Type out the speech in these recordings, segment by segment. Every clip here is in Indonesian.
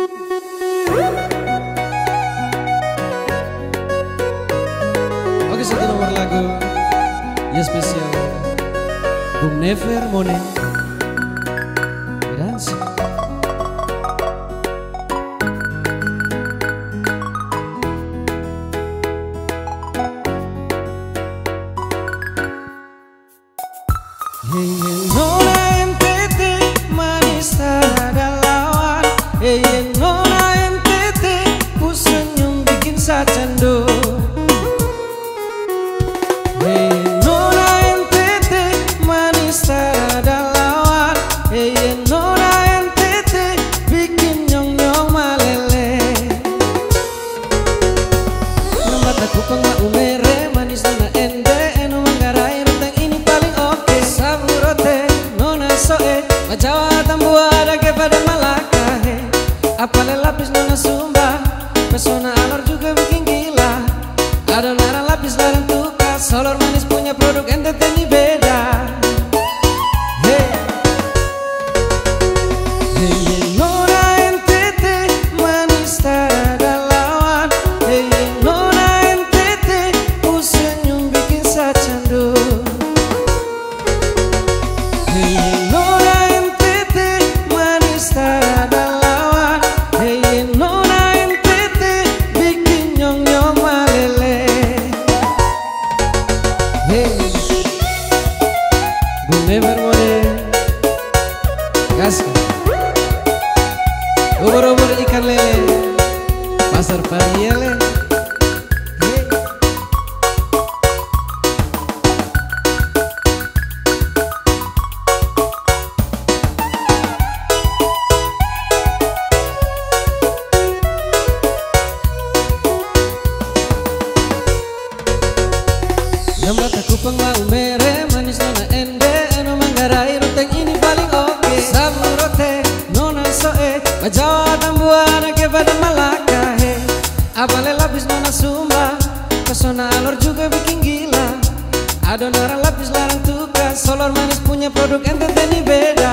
Oke, satu nomor lagu ya spesial Bung Never Mone Dance. Hey Nona NTT manis tak ada lawan. Hey Nona NTT ku senyum bikin sa candu. Hey Nona NTT manis tak ada lawan. Hey Nona NTT bikin nyong-nyong malele. Lambat aku pengma umere manis Nona ende eno manggarai renteng ini paling oke. Saburote Nona soe Majawa tambua ada kepada Malaka. He apale lapis Nona Sumba pesona alor juga bikin gila. Ada nara lapis larang tukas solor manis punya produk NTT ini beda. Hey Hey Nona NTT manis tak ada lawan. Hey Nona NTT ku senyum bikin sa candu. Hey Nona NTT manis tak ada lawan. Hey Nona NTT bikin nyong-nyong malele. Hey Bung Never Mone gas. Ubur-ubur ikan lele pasar Pariele. Hey Lambat aku pengma umere manis Nona ende eno manggarai renteng ini paling oke. Saburote Nona soe Majawa tambua ada kepada Malaka. He apale lapis Nona Sumba pesona alor juga bikin gila. Ada nara lapis larang tukas solor manis punya produk NTT ini beda.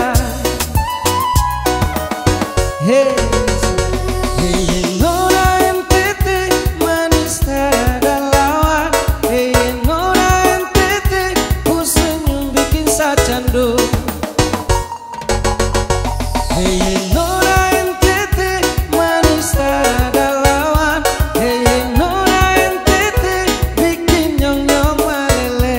Hey Hey Nona NTT manis tak ada lawan. Hey Nona NTT ku senyum bikin sa candu. Hey Nona NTT manis tak ada lawan. Hey Nona NTT bikin nyong-nyong malele.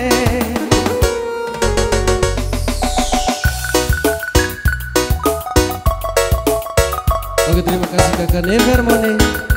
Oke, terima kasih Kakak Never Mone.